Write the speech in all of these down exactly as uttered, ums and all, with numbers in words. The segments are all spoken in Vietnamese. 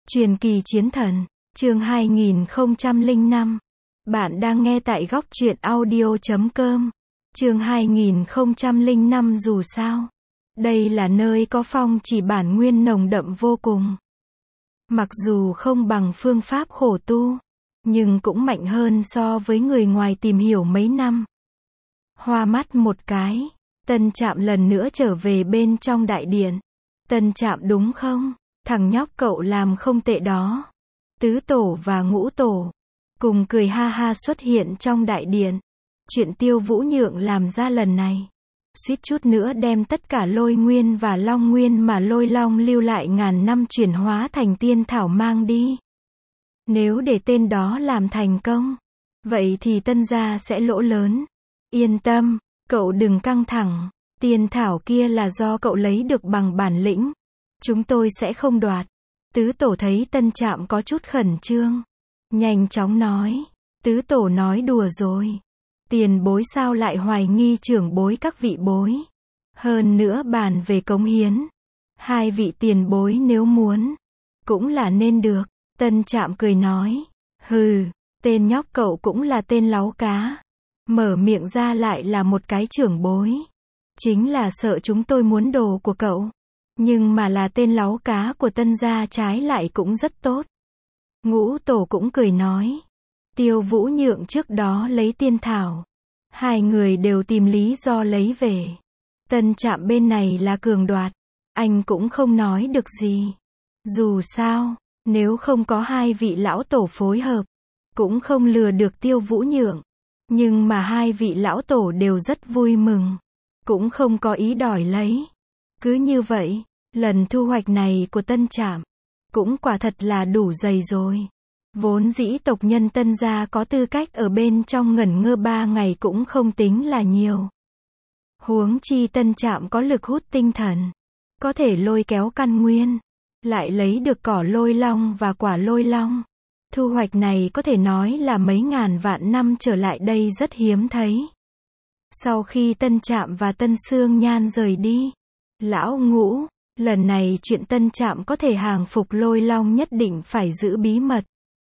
Truyền kỳ chiến thần, chương hai nghìn không trăm lẻ năm. Bạn đang nghe tại góc truyện audio chấm com. Chương hai nghìn không trăm lẻ năm dù sao. Đây là nơi có phong chỉ bản nguyên nồng đậm vô cùng. Mặc dù không bằng phương pháp khổ tu, nhưng cũng mạnh hơn so với người ngoài tìm hiểu mấy năm. Hoa mắt một cái, Tân Trạm lần nữa trở về bên trong đại điện. Tân Trạm đúng không? Thằng nhóc cậu làm không tệ đó. Tứ tổ và ngũ tổ cùng cười ha ha xuất hiện trong đại điện. Chuyện Tiêu Vũ Nhượng làm ra lần này, suýt chút nữa đem tất cả lôi nguyên và long nguyên mà lôi long lưu lại ngàn năm chuyển hóa thành tiên thảo mang đi. Nếu để tên đó làm thành công, vậy thì Tân gia sẽ lỗ lớn. Yên tâm, cậu đừng căng thẳng. Tiên thảo kia là do cậu lấy được bằng bản lĩnh. Chúng tôi sẽ không đoạt. Tứ tổ thấy Tân Trạm có chút khẩn trương, nhanh chóng nói. Tứ tổ nói đùa rồi. Tiền bối sao lại hoài nghi trưởng bối các vị bối. Hơn nữa bàn về cống hiến, hai vị tiền bối nếu muốn, cũng là nên được. Tân Trạm cười nói. Hừ, tên nhóc cậu cũng là tên láu cá. Mở miệng ra lại là một cái trưởng bối. Chính là sợ chúng tôi muốn đồ của cậu. Nhưng mà là tên láu cá của Tân gia trái lại cũng rất tốt. Ngũ tổ cũng cười nói. Tiêu Vũ Nhượng trước đó lấy tiên thảo. Hai người đều tìm lý do lấy về. Tân Trạm bên này là cường đoạt. Anh cũng không nói được gì. Dù sao, nếu không có hai vị lão tổ phối hợp, cũng không lừa được Tiêu Vũ Nhượng. Nhưng mà hai vị lão tổ đều rất vui mừng. Cũng không có ý đòi lấy. Cứ như vậy, lần thu hoạch này của Tân Trạm cũng quả thật là đủ dày rồi. Vốn dĩ tộc nhân Tân gia có tư cách ở bên trong ngẩn ngơ ba ngày cũng không tính là nhiều. Huống chi Tân Trạm có lực hút tinh thần, có thể lôi kéo căn nguyên, lại lấy được cỏ lôi long và quả lôi long. Thu hoạch này có thể nói là mấy ngàn vạn năm trở lại đây rất hiếm thấy. Sau khi Tân Trạm và Tân Sương Nhan rời đi, lão Ngũ, lần này chuyện Tân Trạm có thể hàng phục lôi long nhất định phải giữ bí mật.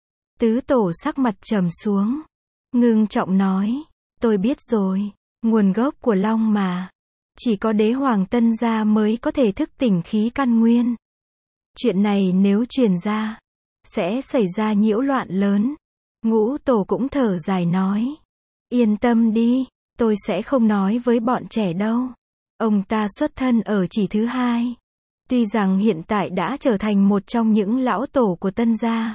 Tứ tổ sắc mặt trầm xuống, ngưng trọng nói. Tôi biết rồi, nguồn gốc của long mà. Chỉ có đế hoàng Tân gia mới có thể thức tỉnh khí căn nguyên. Chuyện này nếu truyền ra, sẽ xảy ra nhiễu loạn lớn. Ngũ tổ cũng thở dài nói. Yên tâm đi, tôi sẽ không nói với bọn trẻ đâu. Ông ta xuất thân ở chỉ thứ hai. Tuy rằng hiện tại đã trở thành một trong những lão tổ của Tân gia.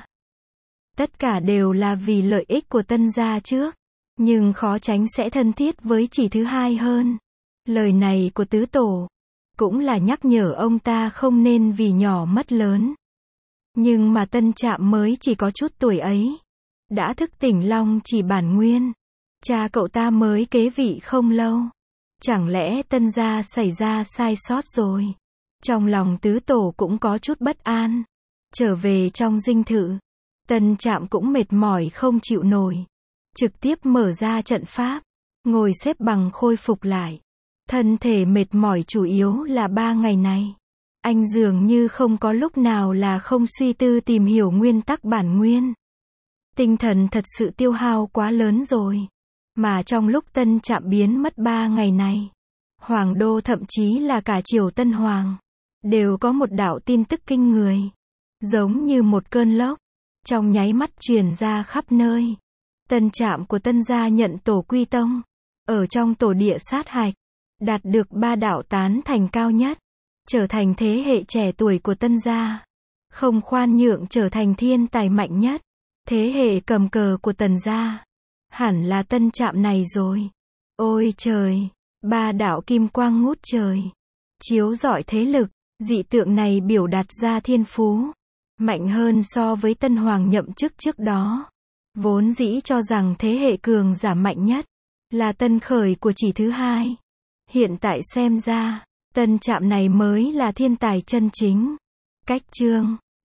Tất cả đều là vì lợi ích của Tân gia trước. Nhưng khó tránh sẽ thân thiết với chỉ thứ hai hơn. Lời này của tứ tổ cũng là nhắc nhở ông ta không nên vì nhỏ mất lớn. Nhưng mà Tân Trạm mới chỉ có chút tuổi ấy, đã thức tỉnh long chỉ bản nguyên. Cha cậu ta mới kế vị không lâu. Chẳng lẽ Tân gia xảy ra sai sót rồi? Trong lòng tứ tổ cũng có chút bất an. Trở về trong dinh thự, Tân Trạm cũng mệt mỏi không chịu nổi. Trực tiếp mở ra trận pháp, ngồi xếp bằng khôi phục lại. Thân thể mệt mỏi chủ yếu là ba ngày này. Anh dường như không có lúc nào là không suy tư tìm hiểu nguyên tắc bản nguyên. Tinh thần thật sự tiêu hao quá lớn rồi. Mà trong lúc Tân Trạm biến mất ba ngày này, Hoàng đô thậm chí là cả triều Tân Hoàng, đều có một đạo tin tức kinh người. Giống như một cơn lốc, trong nháy mắt truyền ra khắp nơi. Tân Trạm của Tân gia nhận tổ quy tông. Ở trong tổ địa sát hạch, đạt được ba đạo tán thành cao nhất. Trở thành thế hệ trẻ tuổi của Tân gia. Không khoan nhượng trở thành thiên tài mạnh nhất. Thế hệ cầm cờ của Tần gia. Hẳn là Tân Trạm này rồi. Ôi trời, ba đạo kim quang ngút trời, chiếu rọi thế lực. Dị tượng này biểu đạt ra thiên phú mạnh hơn so với Tân Hoàng nhậm chức trước đó. Vốn dĩ cho rằng thế hệ cường giả mạnh nhất là Tân Khởi của chỉ thứ hai. Hiện tại xem ra, Tân Trạm này mới là thiên tài chân chính. Cách chương